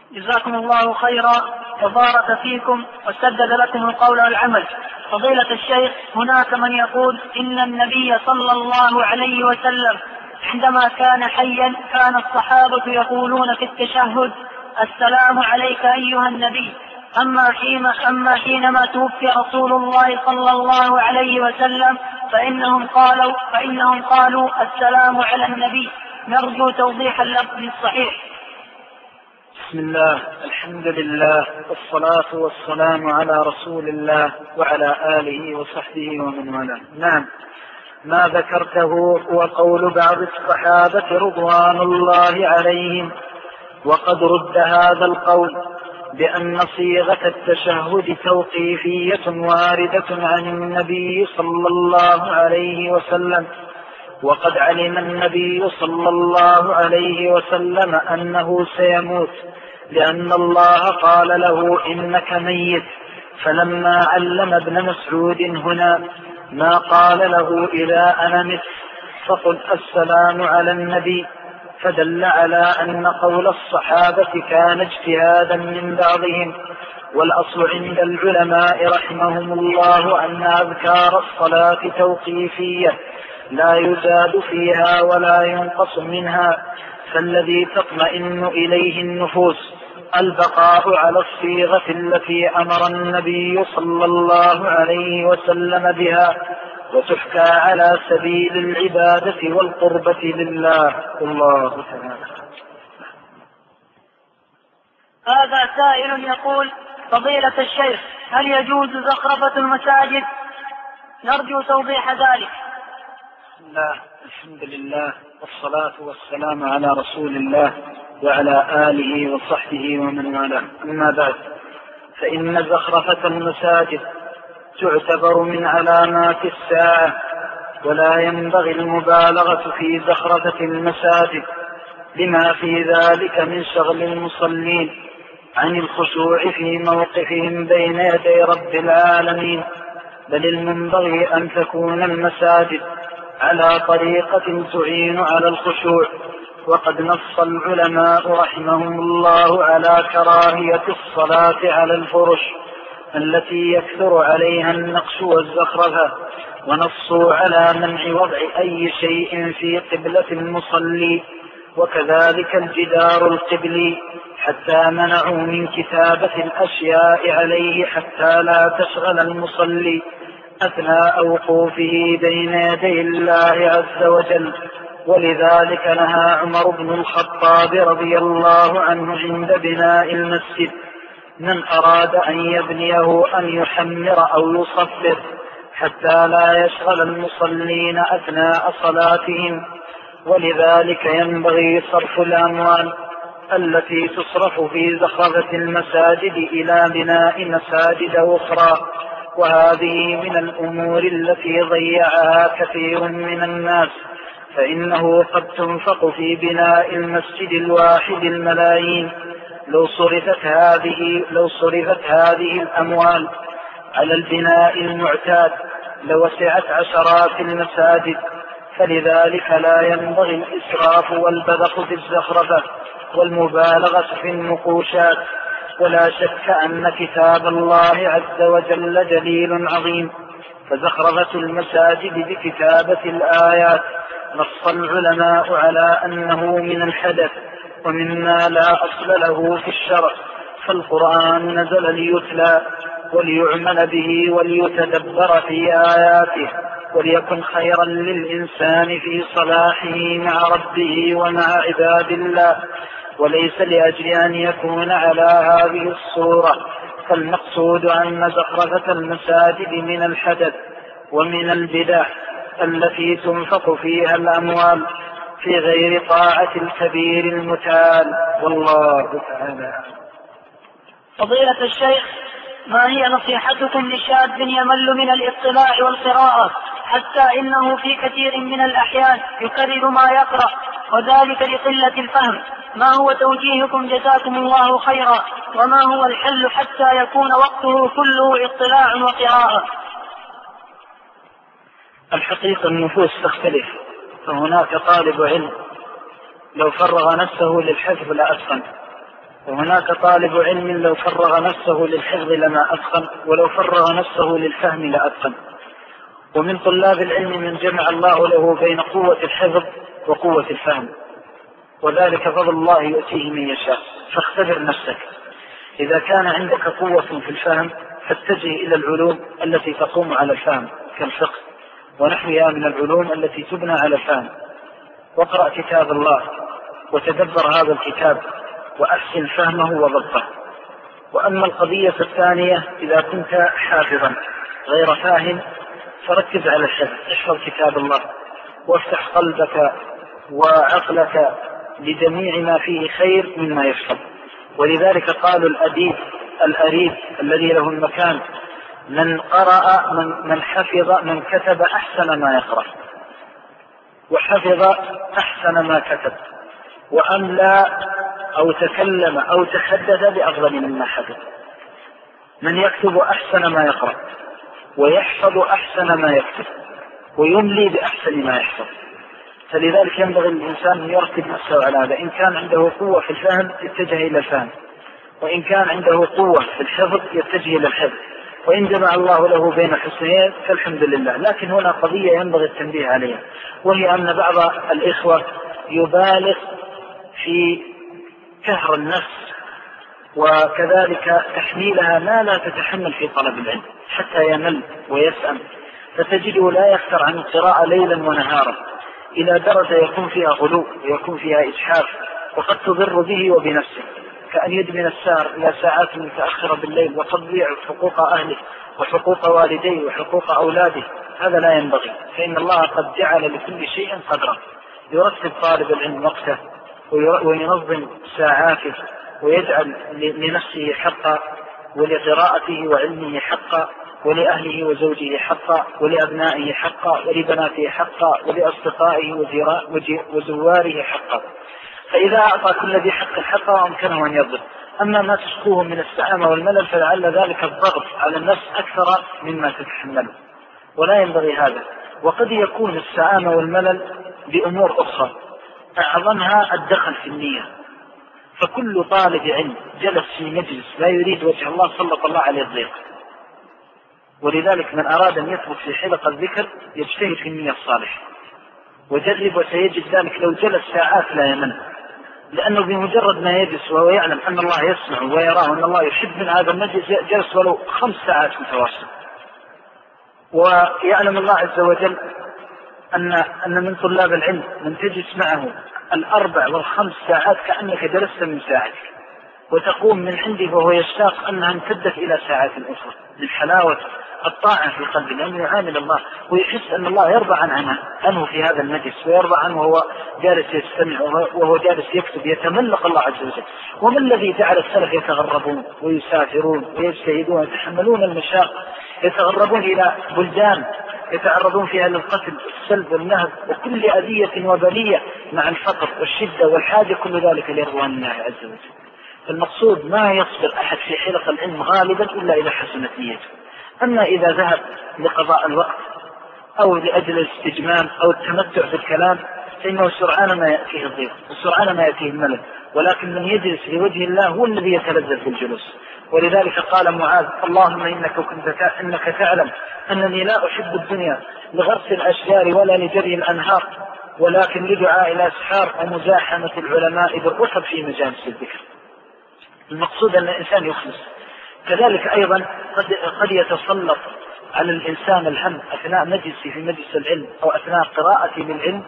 جزاكم الله خيرا وبارك فيكم وسدد لكم القول والعمل. فضيلة الشيخ، هناك من يقول إن النبي صلى الله عليه وسلم عندما كان حيا كان الصحابة يقولون في التشهد: السلام عليك أيها النبي. أما حينما توفي رسول الله صلى الله عليه وسلم فإنهم قالوا السلام على النبي. نرجو توضيح اللفظ الصحيح. بسم الله، الحمد لله، والصلاة والسلام على رسول الله وعلى آله وصحبه ومن والاه. نعم، ما ذكرته هو قول بعض الصحابة رضوان الله عليهم، وقد رد هذا القول بأن صيغة التشهد توقيفية واردة عن النبي صلى الله عليه وسلم، وقد علم النبي صلى الله عليه وسلم أنه سيموت، لأن الله قال له: إنك ميت. فلما علم ابن مسعود هنا ما قال له: إذا أنا مت فقل السلام على النبي، فدل على أن قول الصحابة كان اجتهادا من بعضهم. والأصل عند العلماء رحمهم الله أن أذكار الصلاة توقيفية لا يزاد فيها ولا ينقص منها، فالذي تطمئن إليه النفوس البقاء على الصيغة التي أمر النبي صلى الله عليه وسلم بها، وتحكى على سبيل العبادة والقربة لله. الله تعالى. هذا سائل يقول: فضيلة الشيخ، هل يجوز زخرفة المساجد؟ نرجو توضيح ذلك. بسم الله، الحمد لله، والصلاة والسلام على رسول الله وعلى آله وصحبه ومن والاه. أما بعد، فإن زخرفة المساجد تعتبر من علامات الساعة، ولا ينبغي المبالغة في زخرفة المساجد لما في ذلك من شغل المصلين عن الخشوع في موقفهم بين يدي رب العالمين، بل المنبغي أن تكون المساجد على طريقة تعين على الخشوع. وقد نص العلماء رحمهم الله على كراهية الصلاة على الفرش التي يكثر عليها النقش والزخرفة، ونصوا على منع وضع أي شيء في قبلة المصلي، وكذلك الجدار القبلي، حتى منعوا من كتابة الأشياء عليه حتى لا تشغل المصلي أثناء وقوفه بين يدي الله عز وجل. ولذلك نهى عمر بن الخطاب رضي الله عنه عند بناء المسجد من أراد أن يبنيه أن يحمر أو يصفر حتى لا يشغل المصلين أثناء صلاتهم. ولذلك ينبغي صرف الأموال التي تصرف في زخرفة المساجد إلى بناء مساجد أخرى، وهذه من الأمور التي ضيعها كثير من الناس، فإنه قد تنفق في بناء المسجد الواحد الملايين. لو صرفت هذه الأموال على البناء المعتاد لوسعت عشرات المساجد، فلذلك لا ينبغي الإسراف والبذخ في الزخرفة والمبالغة في النقوشات. ولا شك أن كتاب الله عز وجل دليل عظيم، فزخرفة المساجد بكتابة الآيات نص العلماء على أنه من الحدث ومما لا أصل له في الشرع، فالقرآن نزل ليتلى وليعمل به وليتدبر في آياته، وليكن خيرا للإنسان في صلاحه مع ربه ومع عباد الله، وليس لأجل أن يكون على هذه الصورة. فالمقصود أن زخرفة المساجد من الحدث ومن البدع التي تنفق فيها الأموال في غير طاعة الكبير المتعال. والله تعالى. فضيلة الشيخ، ما هي نصيحتكم لشاب يمل من الاطلاع والقراءة حتى إنه في كثير من الأحيان يكرر ما يقرأ وذلك لقلة الفهم؟ ما هو توجيهكم جزاكم الله خيرا؟ وما هو الحل حتى يكون وقته كله اطلاع وقراءة؟ الحقيقة النفوس تختلف، فهناك طالب علم لو فرغ نفسه للحفظ لأتقن، وهناك طالب علم لو فرغ نفسه للحفظ لما أتقن، ولو فرغ نفسه للفهم لأتقن. ومن طلاب العلم من جمع الله له بين قوة الحفظ وقوة الفهم، وذلك فضل الله يؤتيه من يشاء. فاختبر نفسك، إذا كان عندك قوة في الفهم فاتجه إلى العلوم التي تقوم على الفهم كالفقه ونحوها من العلوم التي تبنى على الفهم، واقرأ كتاب الله وتدبر هذا الكتاب وأحسن فهمه وضبطه. وأما القضية الثانية، إذا كنت حافظا غير فاهم فركز على الحفظ، احفظ كتاب الله وافتح قلبك وعقلك لجميع ما فيه خير مما يحفظ. ولذلك قالوا الأديب الأريب الذي له المكان: من قرأ من حفظ من كتب أحسن ما يقرأ، وحفظ أحسن ما كتب، وأملى أو تكلم أو تحدث بأفضل مما حفظ. من يكتب أحسن ما يقرأ، ويحفظ أحسن ما يكتب، ويملي بأحسن ما يحفظ. فلذلك ينبغي الإنسان أن يرتب نفسه على هذا. إن كان عنده قوة في الفهم يتجه إلى الفهم، وإن كان عنده قوة في الحفظ يتجه إلى الحفظ، وإن جمع الله له بين الحسنين فالحمد لله. لكن هنا قضية ينبغي التنبيه عليها، وهي أن بعض الإخوة يبالغ في كهر النفس وكذلك تحميلها ما لا تتحمل في طلب العلم حتى يمل ويسأم، فتجده لا يفتر عن القراءة ليلا ونهارا إلى درجة يكون فيها غلو ويكون فيها إجحاف، وقد تضر به وبنفسه، كأن يدمن السهر إلى ساعات متأخرة بالليل وتضيع حقوق أهله وحقوق والديه وحقوق أولاده. هذا لا ينبغي، فإن الله قد جعل لكل شيء قدرا. يرتب طالب العلم وقته وينظم ساعاته ويجعل لنفسه حقا، ولقراءته وعلمه حقا، ولأهله وزوجه حقا، ولأبنائه حقا، ولبناته حقا، ولأصدقائه وزواره حقا. فإذا أعطى كل ذي حق حقا أمكنه أن يضبط. أما ما تشكوه من السآمة والملل فلعل ذلك الضغط على النفس أكثر مما تتحمله، ولا ينبغي هذا. وقد يكون السآمة والملل بأمور أخرى أعظمها الدخل في النية. فكل طالب علم جلس في مجلس لا يريد وجه الله سلط الله عليه الضيق. ولذلك من أراد أن يثبت في حلقة الذكر يجتهد في النية الصالحة، وجرب وسيجد ذلك لو جلس ساعات لا يمل، لأنه بمجرد ما يجلس وهو يعلم أن الله يسمع ويراه وأن الله يحب من هذا المجلس جلس ولو 5 ساعات متواصلة، ويعلم الله عز وجل أن من طلاب العلم من تجلس معه 4 و5 ساعات كأنك جلست من ساعتك، وتقوم من عنده وهو يشتاق أنها امتدت إلى ساعات أخرى من حلاوة الطاعة في قلبه، لأنه يعامل الله ويحس أن الله يرضى عنه في هذا المجلس، ويرضى عنه وهو جالس يستمع وهو جالس يكتب، يتملق الله عز وجل. وما الذي جعل السلف يتغربون ويسافرون ويجتهدون ويتحملون المشاق، يتغربون إلى بلدان يتعرضون فيها للقتل والسلب والنهب وكل أذية وبلية مع الفقر والشدة والحاجة، كل ذلك لرضوان الله عز وجل. المقصود ما يصبر أحد في حلق العلم غالبا إلا إذا حسنت نيته. أما إذا ذهب لقضاء الوقت أو لأجل الاستجمام أو التمتع بالكلام فإنه سرعان ما يأتيه الضيق وسرعان ما يأتيه الملل. ولكن من يجلس لوجه الله هو الذي يتلذذ بالجلوس. ولذلك قال معاذ: اللهم إنك تعلم أنني لا أحب الدنيا لغرس الأشجار ولا لجري الأنهار، ولكن لدعاء الأسحار ومزاحمة العلماء بالركب في مجالس الذكر. المقصود أن الإنسان يخلص. كذلك أيضا قد يتسلط على الإنسان الهم أثناء مجلسه في مجلس العلم أو أثناء قراءته للعلم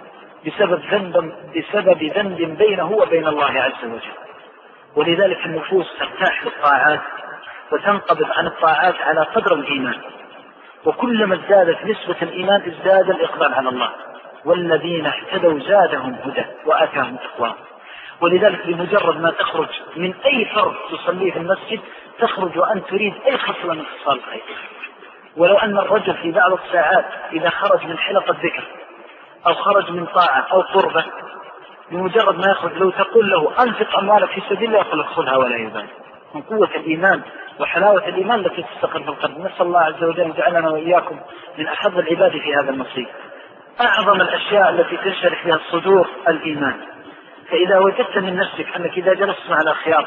بسبب ذنب بينه وبين الله عز وجل. ولذلك النفوس ترتاح للطاعات وتنقبض عن الطاعات على قدر الإيمان، وكلما ازدادت نسبة الإيمان ازداد الإقبال على الله. والذين اهتدوا زادهم هدى وآتاهم تقواهم. ولذلك بمجرد ما تخرج من أي فرض تصليه في المسجد تخرج وأن تريد أي خصلة من خصال الخير. ولو أن الرجل في بعض الساعات إذا خرج من حلقة ذكر أو خرج من طاعة أو قربة بمجرد ما يخرج لو تقول له أنفق أموالك في سبيل الله يقول لك خذها ولا يبالي، من قوة الإيمان وحلاوة الإيمان التي تستقر في القلب. نسأل الله عز وجل أن يجعلنا وإياكم من أحب العباد في هذا النصيب. أعظم الأشياء التي تنشرح بها الصدور الإيمان. فإذا وجدت من نفسك أنك إذا جلست مع الأخيار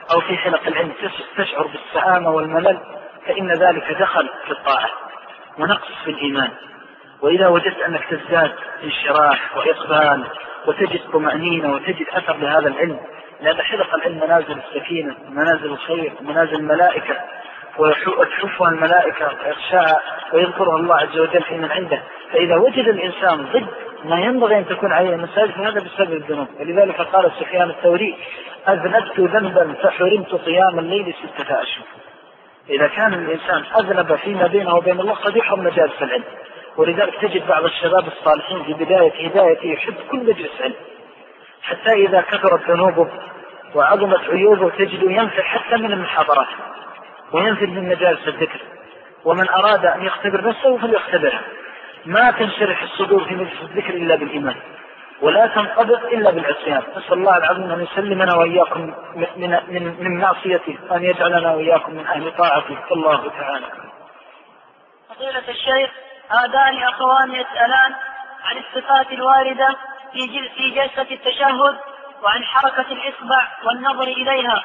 أو في حلق العلم تشعر بالسآمة والملل، فإن ذلك دخل في الطاعة ونقص في الإيمان. وإذا وجدت أنك تزداد انشراح وإقبال وتجد طمأنينة وتجد أثر لهذا العلم، لأن حلق العلم منازل السكينة ومنازل الخير ومنازل الملائكة، وتحفها الملائكة ويخشاها ويذكرها الله عز وجل في من عنده. فإذا وجد الإنسان ضد ما ينبغي أن تكون عليه المساجد فهذا بسبب الذنوب. ولذلك قال سفيان الثوري: أذنبت ذنبا فحرمت قيام الليل 6 أشهر. إذا كان الإنسان أذنب فيما بينه وبين الله قد يحرم مجالس العلم. ولذلك تجد بعض الشباب الصالحين في بداية هدايته يحب كل مجلس علم، حتى إذا كثرت ذنوبه وعظمت عيوبه تجده ينفر حتى من المحاضرات وينفر من مجالس الذكر. ومن أراد أن يختبر نفسه فليختبرها. ما تنشرح الصدور في مجلس الذكر إلا بالإيمان، ولا تنقبض إلا بالعصيان. نسأل الله العظيم أن يسلمنا وإياكم من معصيته، وأن يجعلنا وإياكم من أهل طاعته. الله تعالى. فضيلة الشيخ، هذان أخوان يسألان عن الصفات الواردة في جلسة التشهد وعن حركة الإصبع والنظر إليها.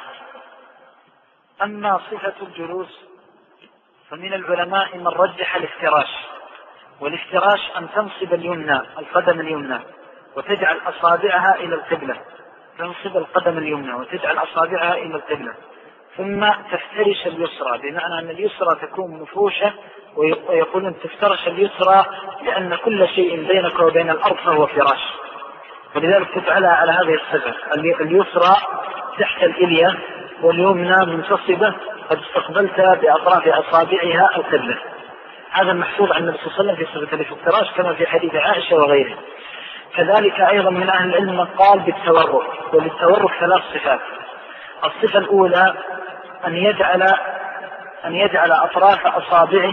أما صفة الجلوس فمن العلماء من رجح الافتراش، والافتراش أن تنصب اليمنى القدم اليمنى وتجعل أصابعها إلى القبلة، تنصب القدم اليمنى وتجعل أصابعها إلى القبلة، ثم تفترش اليسرى، بمعنى أن اليسرى تكون مفروشة، ويقولون تفترش اليسرى لأن كل شيء بينك وبين الأرض فهو فراش، ولذلك تجعلها على هذه الصفة: اليسرى تحت الإلية واليمنى منتصبة قد استقبلت بأطراف أصابعها القبلة. هذا المحفوظ عن النبي صلى الله عليه وسلم في صفة الافتراش كما في حديث عائشة وغيره. كذلك أيضا من أهل العلم من قال بالتورك، وللتورك 3 صفات. الصفة الأولى أن يجعل أطراف أصابعه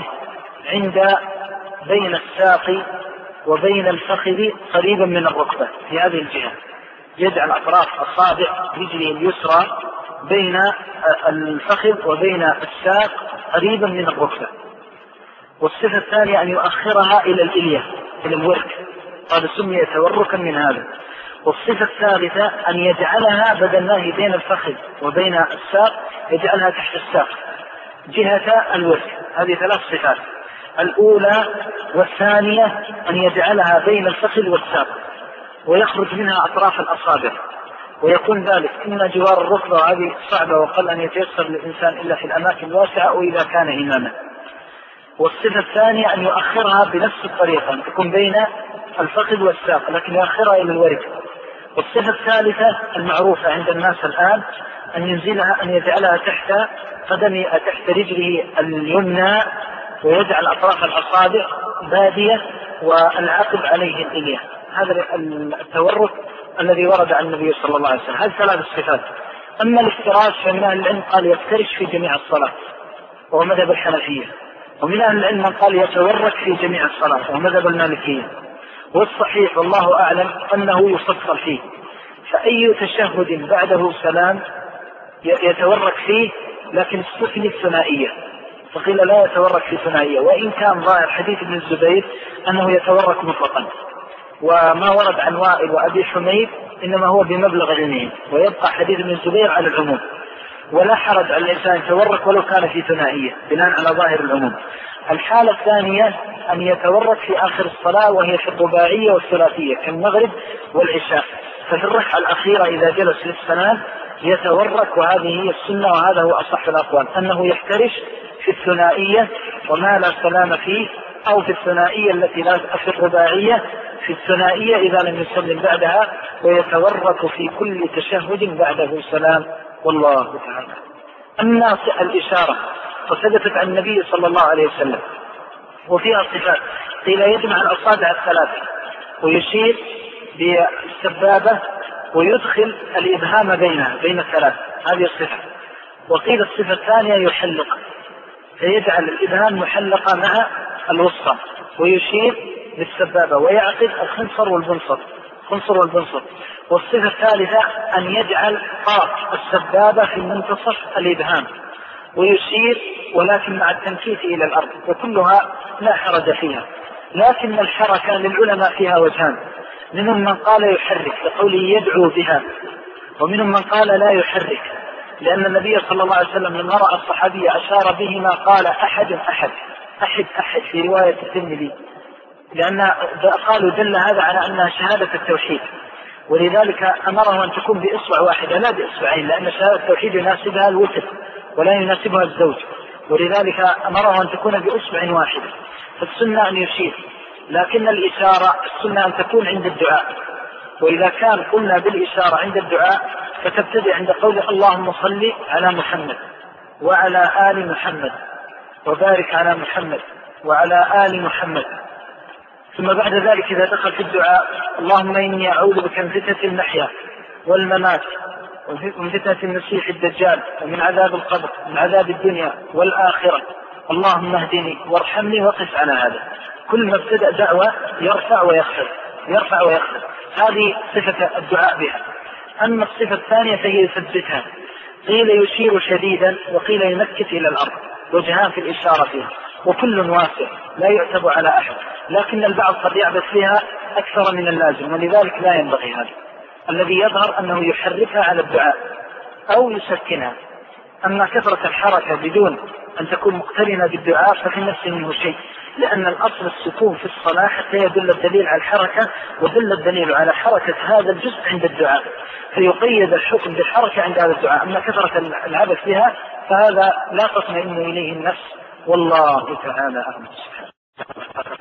بين الساق وبين الفخذ قريبا من الركبة، في هذه الجهة يجعل أطراف أصابع رجله اليسرى بين الفخذ وبين الساق قريبا من الركبة. والصفة الثانية أن يؤخرها إلى الإلية إلى الورك، قال سمي توركا من هذا. والصفة الثالثة أن يجعلها بدل ما هي بين الفخذ وبين الساق يجعلها تحت الساق جهة الورك. هذه 3 صفات: الأولى والثانية أن يجعلها بين الفخذ والساق ويخرج منها أطراف الأصابع، ويكون ذلك إما جوار الركبة، وهذه صعبة وقل أن يتيسر للإنسان إلا في الأماكن الواسعة وإذا كان إماما. والصفة الثانية أن يؤخرها بنفس الطريقة، أن تكون بين الفخذ والساق لكن يؤخرها إلى الورك. والصفة الثالثة المعروفة عند الناس الآن أن يجعلها تحت رجله اليمنى ويجعل أطراف الأصابع بادية والعقب عليه الإلية. هذا التورك الذي ورد عن النبي صلى الله عليه وسلم. هذه 3 صفات. أما الافتراش فمن أهل العلم قال يفترش في جميع الصلاة وهو مذهب الحنفية، ومن أهل العلم من قال يتورك في جميع الصلاة وهو مذهب المالكية. والصحيح والله أعلم أنه يفصل فيه، فأي تشهد بعده سلام يتورك فيه، لكن استثني الثنائية، فقيل لا يتورك في ثنائية، وإن كان ظاهر حديث ابن الزبير أنه يتورك مطلقا. وما ورد عن وائل وأبي حميد إنما هو بمبلغ علمه، ويبقى حديث ابن الزبير على العموم، ولا حرج على الإنسان يتورك ولو كان في ثنائية بناء على ظاهر العموم. الحالة الثانية أن يتورك في آخر الصلاة وهي في الرباعية والثلاثية كالمغرب والعشاء، ففي الركعة الأخيرة إذا جلس للسلام يتورك، وهذه هي السنة وهذا هو أصح الأقوال، أنه يحترش في الثنائية وما لا سلام فيه، أو في الثنائية التي لا في الرباعية في الثنائية إذا لم يسلم بعدها، ويتورك في كل تشهد بعده سلام. والله تعالى. أما الإشارة فثبتت عن النبي صلى الله عليه وسلم وفيها صفات، قيل يجمع الأصابع 3 ويشير بالسبابة ويدخل الإبهام بين 3، هذه الصفة. وقيل الصفة الثانية يحلق، فيجعل الإبهام محلقة مع الوسطى ويشير بالسبابة ويعقد الخنصر والبنصر. والصفة الثالثة أن يجعل قاف السبابة في منتصف الإبهام ويشير ولكن مع التنكيس إلى الأرض، وكلها لا حرج فيها، لكن الحركة للعلماء فيها وجهان: منهم من قال يحرك لقوله يدعو بها، ومنهم من قال لا يحرك لأن النبي صلى الله عليه وسلم لما رأى الصحابي أشار بهما قال أحد أحد أحد أحد في رواية الترمذي، لأن قالوا دل هذا على أنها شهادة التوحيد، ولذلك أمره أن تكون بإصبع واحدة لا بإصبعين، لأن شهادة التوحيد يناسبها الوتر ولا يناسبها الزوج، ولذلك أمره أن تكون بإصبع واحدة. فالسنة أن يشير، لكن الإشارة السنة أن تكون عند الدعاء. وإذا كان قلنا بالإشارة عند الدعاء فتبتدئ عند قول اللهم صل على محمد وعلى آل محمد وبارك على محمد وعلى آل محمد. ثم بعد ذلك إذا دخل في الدعاء اللهم إني أعوذ بك من فتنة المحيا والممات ومن فتنة المسيح الدجال ومن عذاب القبر ومن عذاب الدنيا والآخرة، اللهم اهدني وارحمني وقف على هذا. كل ما ابتدأ دعوة يرفع ويخفض يرفع ويخفض، هذه صفة الدعاء بها. أما الصفة الثانية فهي يثبتها، قيل يشير شديدا وقيل ينكت إلى الأرض، وجهان في الإشارة فيها، وكل واسع لا يعتب على أحد، لكن البعض قد يعبث فيها أكثر من اللازم، ولذلك لا ينبغي هذا. الذي يظهر أنه يحركها على الدعاء أو يسكنها. أما كثرة الحركة بدون أن تكون مقترنة بالدعاء ففي نفس منه شيء، لأن الأصل السكون في الصلاة حتى يدل الدليل على الحركة، ودل الدليل على حركة هذا الجزء عند الدعاء، فيقيد الحكم بالحركة عند هذا الدعاء. أما كثرة العبث بها فهذا لا تطمئن إليه النفس، والله تعالى أعلم.